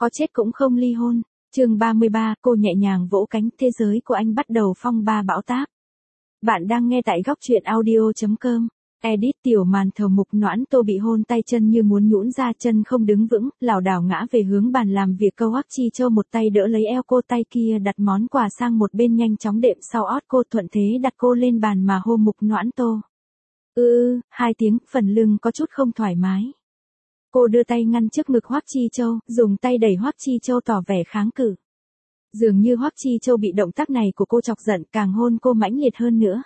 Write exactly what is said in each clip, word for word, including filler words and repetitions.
có chết cũng không ly hôn. Chương ba mươi ba, cô nhẹ nhàng vỗ cánh, thế giới của anh bắt đầu phong ba bão táp. Bạn đang nghe tại góc truyện audio chấm com. Edit tiểu màn thầu Mục Noãn Tô bị hôn tay chân như muốn nhũn ra, chân không đứng vững, lảo đảo ngã về hướng bàn làm việc. Câu Hoắc Chi Châu một tay đỡ lấy eo cô, tay kia đặt món quà sang một bên, nhanh chóng đệm sau ót cô, thuận thế đặt cô lên bàn mà hôn Mục Noãn Tô. Ư, ừ, hai tiếng, phần lưng có chút không thoải mái. Cô đưa tay ngăn trước ngực Hoắc Chi Châu, dùng tay đẩy Hoắc Chi Châu tỏ vẻ kháng cự. Dường như Hoắc Chi Châu bị động tác này của cô chọc giận, càng hôn cô mãnh liệt hơn nữa.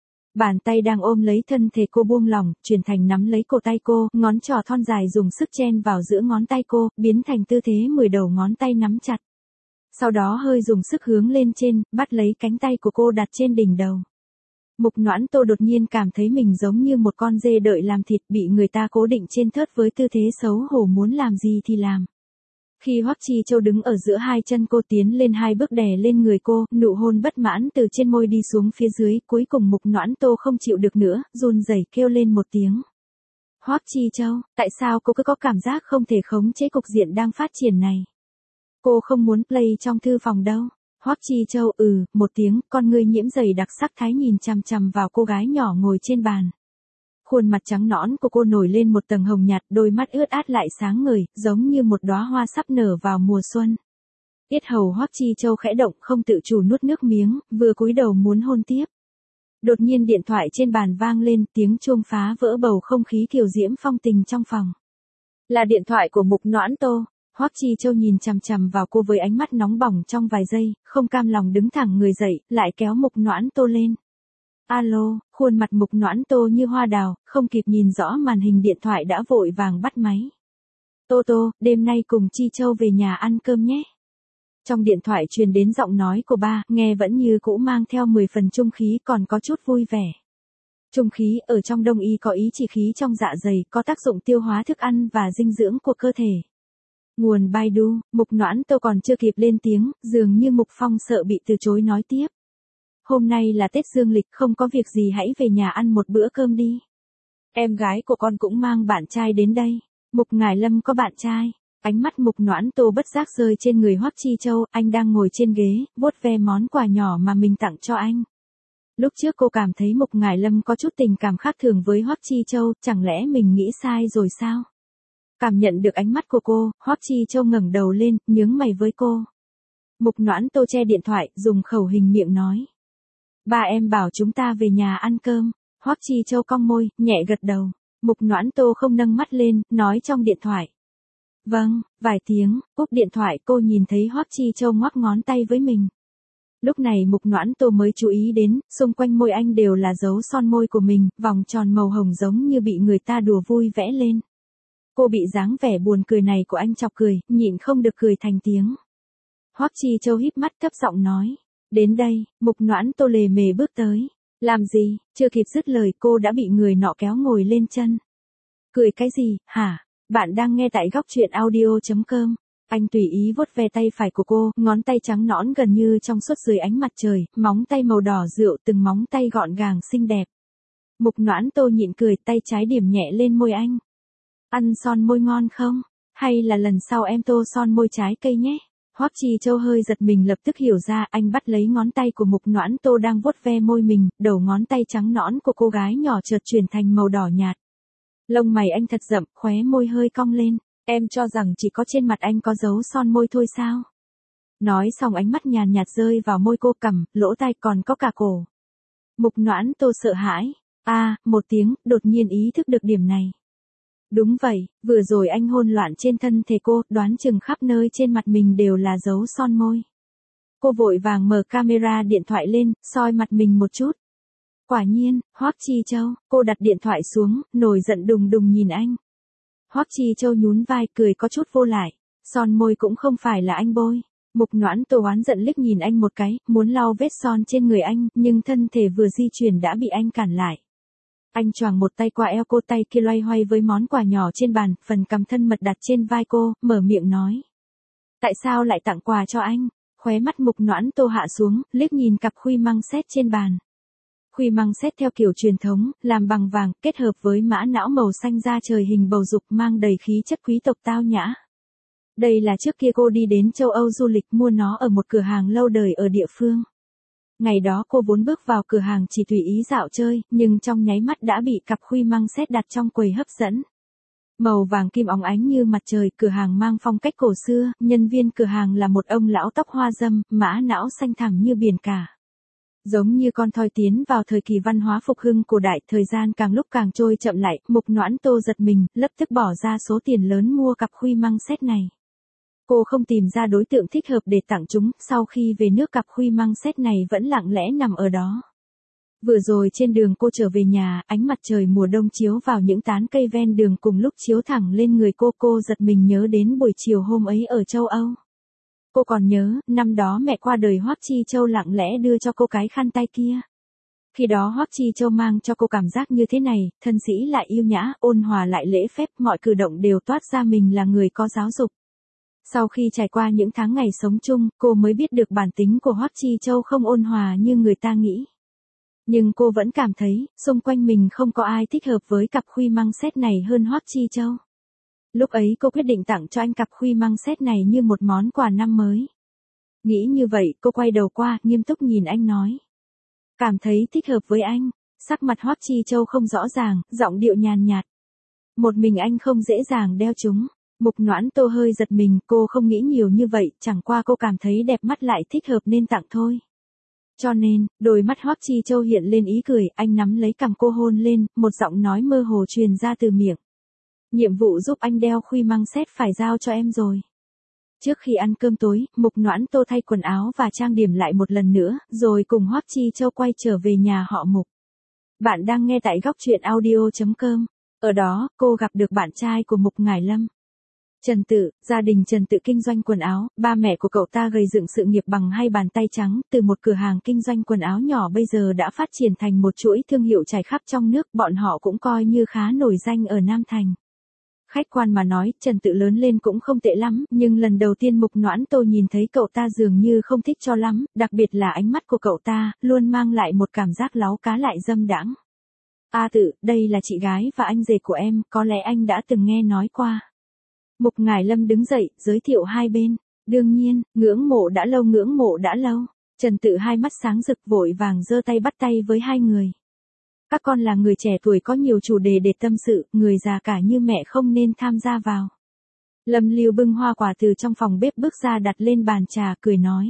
Bàn tay đang ôm lấy thân thể cô buông lỏng, chuyển thành nắm lấy cổ tay cô, ngón trỏ thon dài dùng sức chen vào giữa ngón tay cô, biến thành tư thế mười đầu ngón tay nắm chặt. Sau đó hơi dùng sức hướng lên trên, bắt lấy cánh tay của cô đặt trên đỉnh đầu. Mục Noãn Tô đột nhiên cảm thấy mình giống như một con dê đợi làm thịt, bị người ta cố định trên thớt với tư thế xấu hổ, muốn làm gì thì làm. Khi Hoắc Chi Châu đứng ở giữa hai chân cô, tiến lên hai bước đè lên người cô, nụ hôn bất mãn từ trên môi đi xuống phía dưới, cuối cùng Mục Noãn Tô không chịu được nữa, run rẩy kêu lên một tiếng. Hoắc Chi Châu, tại sao cô cứ có cảm giác không thể khống chế cục diện đang phát triển này? Cô không muốn play trong thư phòng đâu. Hoắc Chi Châu ừ, một tiếng, con ngươi nhiễm dày đặc sắc thái nhìn chằm chằm vào cô gái nhỏ ngồi trên bàn. Khuôn mặt trắng nõn của cô nổi lên một tầng hồng nhạt, đôi mắt ướt át lại sáng ngời, giống như một đóa hoa sắp nở vào mùa xuân. Yết hầu Hoắc Chi Châu khẽ động, không tự chủ nuốt nước miếng, vừa cúi đầu muốn hôn tiếp. Đột nhiên điện thoại trên bàn vang lên, tiếng chuông phá vỡ bầu không khí kiều diễm phong tình trong phòng. Là điện thoại của Mục Noãn Tô. Hoắc Chi Châu nhìn chằm chằm vào cô với ánh mắt nóng bỏng trong vài giây, không cam lòng đứng thẳng người dậy, lại kéo Mục Noãn Tô lên. Alo, khuôn mặt Mục Noãn Tô như hoa đào, không kịp nhìn rõ màn hình điện thoại đã vội vàng bắt máy. Tô Tô, đêm nay cùng Chi Châu về nhà ăn cơm nhé. Trong điện thoại truyền đến giọng nói của ba, nghe vẫn như cũ mang theo mười phần trung khí, còn có chút vui vẻ. Trung khí ở trong đông y có ý chỉ khí trong dạ dày, có tác dụng tiêu hóa thức ăn và dinh dưỡng của cơ thể. Nguồn Baidu. Mục Noãn Tô còn chưa kịp lên tiếng, dường như Mục Phong sợ bị từ chối nói tiếp. Hôm nay là Tết Dương lịch, không có việc gì hãy về nhà ăn một bữa cơm đi. Em gái của con cũng mang bạn trai đến đây. Mục Ngải Lâm có bạn trai. Ánh mắt Mục Noãn Tô bất giác rơi trên người Hoắc Chi Châu, anh đang ngồi trên ghế, vuốt ve món quà nhỏ mà mình tặng cho anh. Lúc trước cô cảm thấy Mục Ngải Lâm có chút tình cảm khác thường với Hoắc Chi Châu, chẳng lẽ mình nghĩ sai rồi sao? Cảm nhận được ánh mắt của cô, Hoắc Chi Châu ngẩng đầu lên, nhướng mày với cô. Mục Noãn Tô che điện thoại, dùng khẩu hình miệng nói. Ba em bảo chúng ta về nhà ăn cơm. Hoắc Chi Châu cong môi, nhẹ gật đầu. Mục Noãn Tô không nâng mắt lên, nói trong điện thoại. Vâng, vài tiếng, cúp điện thoại cô nhìn thấy Hoắc Chi Châu ngoắc ngón tay với mình. Lúc này Mục Noãn Tô mới chú ý đến, xung quanh môi anh đều là dấu son môi của mình, vòng tròn màu hồng giống như bị người ta đùa vui vẽ lên. Cô bị dáng vẻ buồn cười này của anh chọc cười, nhịn không được cười thành tiếng. Hoắc Chi Châu híp mắt thấp giọng nói. Đến đây, Mục Noãn Tô lề mề bước tới. Làm gì, chưa kịp dứt lời cô đã bị người nọ kéo ngồi lên chân. Cười cái gì, hả? Bạn đang nghe tại góc truyện audio chấm com. Anh tùy ý vuốt ve tay phải của cô, ngón tay trắng nõn gần như trong suốt dưới ánh mặt trời, móng tay màu đỏ rượu, từng móng tay gọn gàng xinh đẹp. Mục Noãn Tô nhịn cười, tay trái điểm nhẹ lên môi anh. Ăn son môi ngon không? Hay là lần sau em tô son môi trái cây nhé? Hoắc Chi Châu hơi giật mình, lập tức hiểu ra, anh bắt lấy ngón tay của Mục Noãn Tô đang vuốt ve môi mình, đầu ngón tay trắng nõn của cô gái nhỏ chợt chuyển thành màu đỏ nhạt. Lông mày anh thật rậm, khóe môi hơi cong lên. Em cho rằng chỉ có trên mặt anh có dấu son môi thôi sao? Nói xong ánh mắt nhàn nhạt rơi vào môi cô, cằm, lỗ tai còn có cả cổ. Mục Noãn Tô sợ hãi. A, à, một tiếng, đột nhiên ý thức được điểm này. Đúng vậy, vừa rồi anh hôn loạn trên thân thể cô, đoán chừng khắp nơi trên mặt mình đều là dấu son môi. Cô vội vàng mở camera điện thoại lên, soi mặt mình một chút. Quả nhiên, Hoắc Chi Châu, cô đặt điện thoại xuống, nổi giận đùng đùng nhìn anh. Hoắc Chi Châu nhún vai, cười có chút vô lại. Son môi cũng không phải là anh bôi. Mục Noãn Tô oán giận liếc nhìn anh một cái, muốn lau vết son trên người anh, nhưng thân thể vừa di chuyển đã bị anh cản lại. Anh choàng một tay qua eo cô, tay kia loay hoay với món quà nhỏ trên bàn, phần cầm thân mật đặt trên vai cô, mở miệng nói. Tại sao lại tặng quà cho anh? Khóe mắt Mục Noãn Tô hạ xuống, liếc nhìn cặp khuy măng xét trên bàn. Khuy măng xét theo kiểu truyền thống, làm bằng vàng, kết hợp với mã não màu xanh da trời hình bầu dục, mang đầy khí chất quý tộc tao nhã. Đây là trước kia cô đi đến châu Âu du lịch mua nó ở một cửa hàng lâu đời ở địa phương. Ngày đó cô vốn bước vào cửa hàng chỉ tùy ý dạo chơi, nhưng trong nháy mắt đã bị cặp khuy măng sét đặt trong quầy hấp dẫn. Màu vàng kim óng ánh như mặt trời, cửa hàng mang phong cách cổ xưa, nhân viên cửa hàng là một ông lão tóc hoa râm, mã não xanh thẳm như biển cả. Giống như con thoi tiến vào thời kỳ văn hóa phục hưng cổ đại, thời gian càng lúc càng trôi chậm lại, Mục Noãn Tô giật mình, lập tức bỏ ra số tiền lớn mua cặp khuy măng sét này. Cô không tìm ra đối tượng thích hợp để tặng chúng, sau khi về nước cặp khuy măng sét này vẫn lặng lẽ nằm ở đó. Vừa rồi trên đường cô trở về nhà, ánh mặt trời mùa đông chiếu vào những tán cây ven đường cùng lúc chiếu thẳng lên người cô, cô giật mình nhớ đến buổi chiều hôm ấy ở châu Âu. Cô còn nhớ, năm đó mẹ qua đời Hoắc Chi Châu lặng lẽ đưa cho cô cái khăn tay kia. Khi đó Hoắc Chi Châu mang cho cô cảm giác như thế này, thân sĩ lại yêu nhã, ôn hòa lại lễ phép, mọi cử động đều toát ra mình là người có giáo dục. Sau khi trải qua những tháng ngày sống chung, cô mới biết được bản tính của Hoắc Chi Châu không ôn hòa như người ta nghĩ. Nhưng cô vẫn cảm thấy, xung quanh mình không có ai thích hợp với cặp khuy măng sét này hơn Hoắc Chi Châu. Lúc ấy cô quyết định tặng cho anh cặp khuy măng sét này như một món quà năm mới. Nghĩ như vậy, cô quay đầu qua, nghiêm túc nhìn anh nói. Cảm thấy thích hợp với anh. Sắc mặt Hoắc Chi Châu không rõ ràng, giọng điệu nhàn nhạt. Một mình anh không dễ dàng đeo chúng. Mục Noãn Tô hơi giật mình, cô không nghĩ nhiều như vậy, chẳng qua cô cảm thấy đẹp mắt lại thích hợp nên tặng thôi. Cho nên, đôi mắt Hoắc Chi Châu hiện lên ý cười, anh nắm lấy cằm cô hôn lên, một giọng nói mơ hồ truyền ra từ miệng. Nhiệm vụ giúp anh đeo khuy măng sét phải giao cho em rồi. Trước khi ăn cơm tối, Mục Noãn Tô thay quần áo và trang điểm lại một lần nữa, rồi cùng Hoắc Chi Châu quay trở về nhà họ Mục. Bạn đang nghe tại góc truyện audio chấm com. Ở đó, cô gặp được bạn trai của Mục Ngải Lâm. Trần Tự, gia đình Trần Tự kinh doanh quần áo, ba mẹ của cậu ta gây dựng sự nghiệp bằng hai bàn tay trắng, từ một cửa hàng kinh doanh quần áo nhỏ bây giờ đã phát triển thành một chuỗi thương hiệu trải khắp trong nước, bọn họ cũng coi như khá nổi danh ở Nam Thành. Khách quan mà nói, Trần Tự lớn lên cũng không tệ lắm, nhưng lần đầu tiên Mục Noãn Tô nhìn thấy cậu ta dường như không thích cho lắm, đặc biệt là ánh mắt của cậu ta, luôn mang lại một cảm giác láu cá lại dâm đãng. A Tự, đây là chị gái và anh rể của em, có lẽ anh đã từng nghe nói qua. Mục Ngải Lâm đứng dậy, giới thiệu hai bên. Đương nhiên, ngưỡng mộ đã lâu ngưỡng mộ đã lâu. Trần Tự hai mắt sáng rực vội vàng giơ tay bắt tay với hai người. Các con là người trẻ tuổi có nhiều chủ đề để tâm sự, người già cả như mẹ không nên tham gia vào. Lâm Lưu bưng hoa quả từ trong phòng bếp bước ra đặt lên bàn trà, cười nói.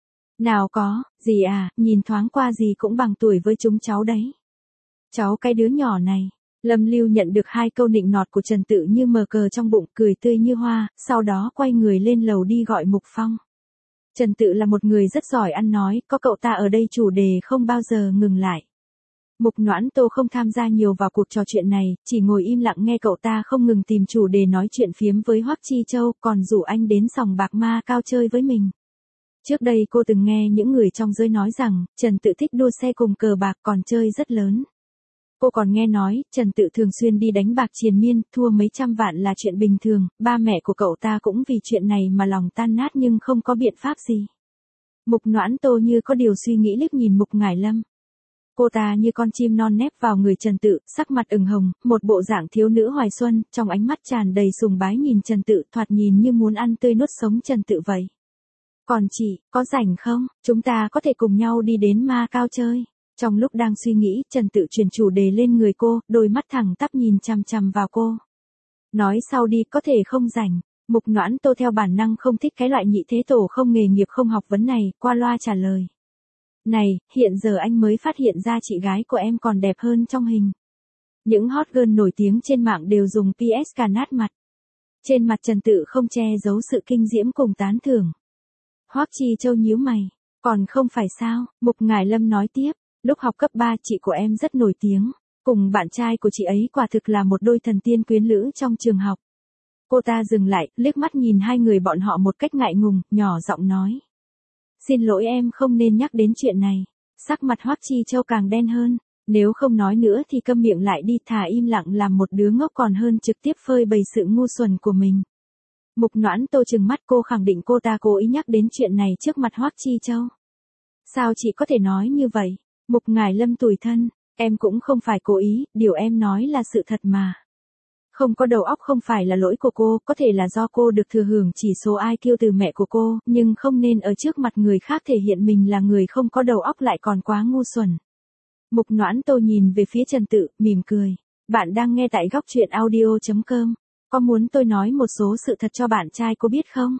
Nào có, dì à, nhìn thoáng qua dì cũng bằng tuổi với chúng cháu đấy. Cháu cái đứa nhỏ này. Lâm Lưu nhận được hai câu nịnh nọt của Trần Tự như mờ cờ trong bụng, cười tươi như hoa, sau đó quay người lên lầu đi gọi Mục Phong. Trần Tự là một người rất giỏi ăn nói, có cậu ta ở đây chủ đề không bao giờ ngừng lại. Mục Noãn Tô không tham gia nhiều vào cuộc trò chuyện này, chỉ ngồi im lặng nghe cậu ta không ngừng tìm chủ đề nói chuyện phiếm với Hoắc Chi Châu, còn rủ anh đến sòng bạc Ma Cao chơi với mình. Trước đây cô từng nghe những người trong giới nói rằng, Trần Tự thích đua xe cùng cờ bạc còn chơi rất lớn. Cô còn nghe nói, Trần Tự thường xuyên đi đánh bạc triền miên, thua mấy trăm vạn là chuyện bình thường, ba mẹ của cậu ta cũng vì chuyện này mà lòng tan nát nhưng không có biện pháp gì. Mục Noãn Tô như có điều suy nghĩ liếc nhìn Mục Ngải Lâm. Cô ta như con chim non nép vào người Trần Tự, sắc mặt ửng hồng, một bộ dạng thiếu nữ hoài xuân, trong ánh mắt tràn đầy sùng bái nhìn Trần Tự, thoạt nhìn như muốn ăn tươi nuốt sống Trần Tự vậy. Còn chị, có rảnh không? Chúng ta có thể cùng nhau đi đến Ma Cao chơi. Trong lúc đang suy nghĩ, Trần Tự chuyển chủ đề lên người cô, đôi mắt thẳng tắp nhìn chằm chằm vào cô. Nói sau đi, có thể không rảnh. Mục Noãn Tô theo bản năng không thích cái loại nhị thế tổ không nghề nghiệp không học vấn này, qua loa trả lời. Này, hiện giờ anh mới phát hiện ra chị gái của em còn đẹp hơn trong hình. Những hot girl nổi tiếng trên mạng đều dùng pê ét cà nát mặt. Trên mặt Trần Tự không che giấu sự kinh diễm cùng tán thưởng. Hoắc Chi Châu nhíu mày. Còn không phải sao, Mục Ngải Lâm nói tiếp. Lúc học cấp ba chị của em rất nổi tiếng. Cùng bạn trai của chị ấy quả thực là một đôi thần tiên quyến lữ trong trường học. Cô ta dừng lại, liếc mắt nhìn hai người bọn họ một cách ngại ngùng, nhỏ giọng nói. Xin lỗi em không nên nhắc đến chuyện này. Sắc mặt Hoắc Chi Châu càng đen hơn. Nếu không nói nữa thì câm miệng lại đi, thà im lặng làm một đứa ngốc còn hơn trực tiếp phơi bày sự ngu xuẩn của mình. Mục Noãn Tô trừng mắt, cô khẳng định cô ta cố ý nhắc đến chuyện này trước mặt Hoắc Chi Châu. Sao chị có thể nói như vậy? Mục Ngải Lâm tủi thân, em cũng không phải cố ý, điều em nói là sự thật mà. Không có đầu óc không phải là lỗi của cô, có thể là do cô được thừa hưởng chỉ số i kiu từ mẹ của cô, nhưng không nên ở trước mặt người khác thể hiện mình là người không có đầu óc lại còn quá ngu xuẩn. Mục Noãn Tô nhìn về phía Trần Tự, mỉm cười. Bạn đang nghe tại góc truyện audio.com. Có muốn tôi nói một số sự thật cho bạn trai cô biết không?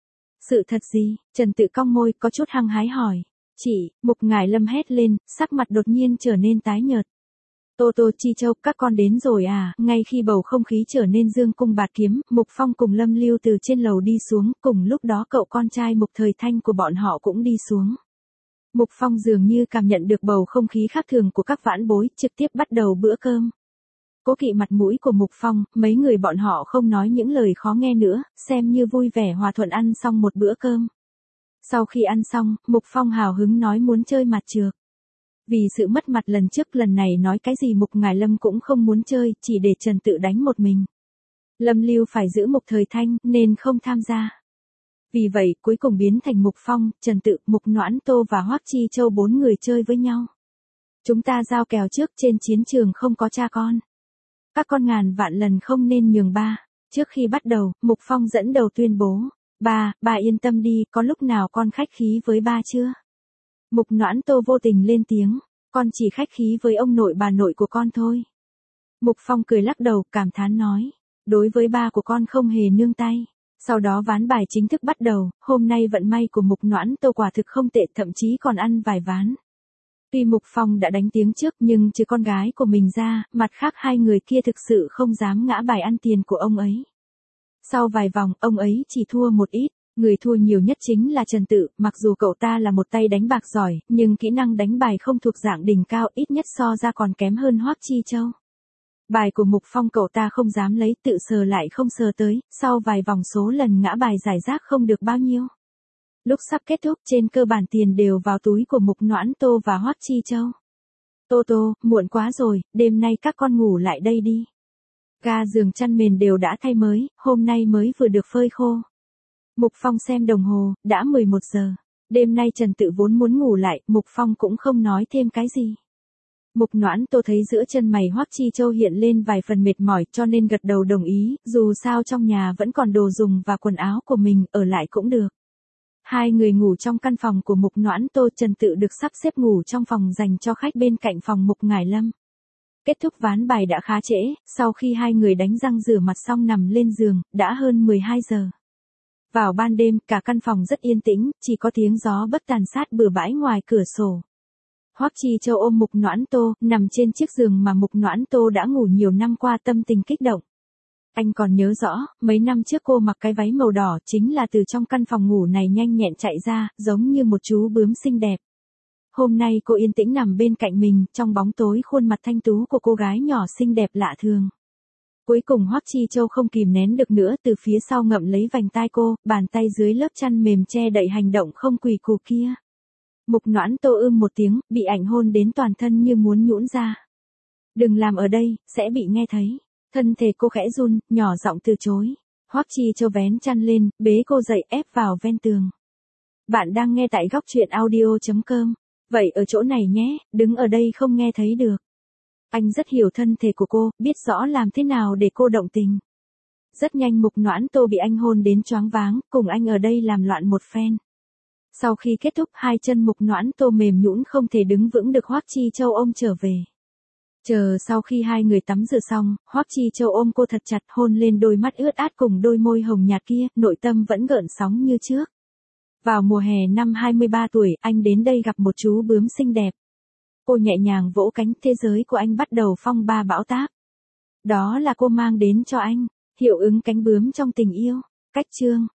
Sự thật gì? Trần Tự cong môi, có chút hăng hái hỏi. Chị, Mục Ngải Lâm hét lên, sắc mặt đột nhiên trở nên tái nhợt. Tô Tô, Chi Châu, các con đến rồi à? Ngay khi bầu không khí trở nên dương cung bạt kiếm, Mục Phong cùng Lâm Lưu từ trên lầu đi xuống, cùng lúc đó cậu con trai Mục Thời Thanh của bọn họ cũng đi xuống. Mục Phong dường như cảm nhận được bầu không khí khác thường của các vãn bối, trực tiếp bắt đầu bữa cơm. Cố kỵ mặt mũi của Mục Phong, mấy người bọn họ không nói những lời khó nghe nữa, xem như vui vẻ hòa thuận ăn xong một bữa cơm. Sau khi ăn xong, Mục Phong hào hứng nói muốn chơi mặt trược. Vì sự mất mặt lần trước lần này nói cái gì Mục Ngải Lâm cũng không muốn chơi, chỉ để Trần Tự đánh một mình. Lâm Lưu phải giữ Mục Thời Thanh, nên không tham gia. Vì vậy, cuối cùng biến thành Mục Phong, Trần Tự, Mục Noãn Tô và Hoắc Chi Châu bốn người chơi với nhau. Chúng ta giao kèo trước, trên chiến trường không có cha con. Các con ngàn vạn lần không nên nhường ba. Trước khi bắt đầu, Mục Phong dẫn đầu tuyên bố. Ba, ba yên tâm đi, có lúc nào con khách khí với ba chưa? Mục Noãn Tô vô tình lên tiếng. Con chỉ khách khí với ông nội bà nội của con thôi. Mục Phong cười lắc đầu, cảm thán nói. Đối với ba của con không hề nương tay. Sau đó ván bài chính thức bắt đầu, hôm nay vận may của Mục Noãn Tô quả thực không tệ, thậm chí còn ăn vài ván. Tuy Mục Phong đã đánh tiếng trước nhưng trừ con gái của mình ra, mặt khác hai người kia thực sự không dám ngã bài ăn tiền của ông ấy. Sau vài vòng, ông ấy chỉ thua một ít, người thua nhiều nhất chính là Trần Tự, mặc dù cậu ta là một tay đánh bạc giỏi, nhưng kỹ năng đánh bài không thuộc dạng đỉnh cao, ít nhất so ra còn kém hơn Hoắc Chi Châu. Bài của Mục Phong cậu ta không dám lấy, tự sờ lại không sờ tới, sau vài vòng số lần ngã bài giải rác không được bao nhiêu. Lúc sắp kết thúc trên cơ bản tiền đều vào túi của Mục Noãn Tô và Hoắc Chi Châu. Tô Tô, muộn quá rồi, đêm nay các con ngủ lại đây đi. Ga giường chăn mền đều đã thay mới, hôm nay mới vừa được phơi khô. Mục Phong xem đồng hồ, đã mười một giờ. Đêm nay Trần Tự vốn muốn ngủ lại, Mục Phong cũng không nói thêm cái gì. Mục Noãn Tô thấy giữa chân mày Hoắc Chi Châu hiện lên vài phần mệt mỏi cho nên gật đầu đồng ý, dù sao trong nhà vẫn còn đồ dùng và quần áo của mình, ở lại cũng được. Hai người ngủ trong căn phòng của Mục Noãn Tô, Trần Tự được sắp xếp ngủ trong phòng dành cho khách bên cạnh phòng Mục Ngải Lâm. Kết thúc ván bài đã khá trễ, sau khi hai người đánh răng rửa mặt xong nằm lên giường, đã hơn mười hai giờ. Vào ban đêm, cả căn phòng rất yên tĩnh, chỉ có tiếng gió bất tàn sát bừa bãi ngoài cửa sổ. Hoắc Chi Châu ôm Mục Noãn Tô, nằm trên chiếc giường mà Mục Noãn Tô đã ngủ nhiều năm qua, tâm tình kích động. Anh còn nhớ rõ, mấy năm trước cô mặc cái váy màu đỏ chính là từ trong căn phòng ngủ này nhanh nhẹn chạy ra, giống như một chú bướm xinh đẹp. Hôm nay cô yên tĩnh nằm bên cạnh mình, trong bóng tối khuôn mặt thanh tú của cô gái nhỏ xinh đẹp lạ thường. Cuối cùng Hoắc Chi Châu không kìm nén được nữa, từ phía sau ngậm lấy vành tai cô, bàn tay dưới lớp chăn mềm che đậy hành động không quỳ củ kia. Mục Noãn Tô ưm một tiếng, bị ảnh hôn đến toàn thân như muốn nhũn ra. Đừng làm ở đây, sẽ bị nghe thấy. Thân thể cô khẽ run, nhỏ giọng từ chối. Hoắc Chi Châu vén chăn lên, bế cô dậy ép vào ven tường. Bạn đang nghe tại góc truyện audio.com. Vậy ở chỗ này nhé, đứng ở đây không nghe thấy được. Anh rất hiểu thân thể của cô, biết rõ làm thế nào để cô động tình. Rất nhanh Mục Noãn Tô bị anh hôn đến choáng váng, cùng anh ở đây làm loạn một phen. Sau khi kết thúc, hai chân Mục Noãn Tô mềm nhũn không thể đứng vững được, Hoắc Chi Châu ôm trở về. Chờ sau khi hai người tắm rửa xong, Hoắc Chi Châu ôm cô thật chặt, hôn lên đôi mắt ướt át cùng đôi môi hồng nhạt kia, nội tâm vẫn gợn sóng như trước. Vào mùa hè năm hai mươi ba tuổi, anh đến đây gặp một chú bướm xinh đẹp. Cô nhẹ nhàng vỗ cánh, thế giới của anh bắt đầu phong ba bão táp. Đó là cô mang đến cho anh, hiệu ứng cánh bướm trong tình yêu. Cách chương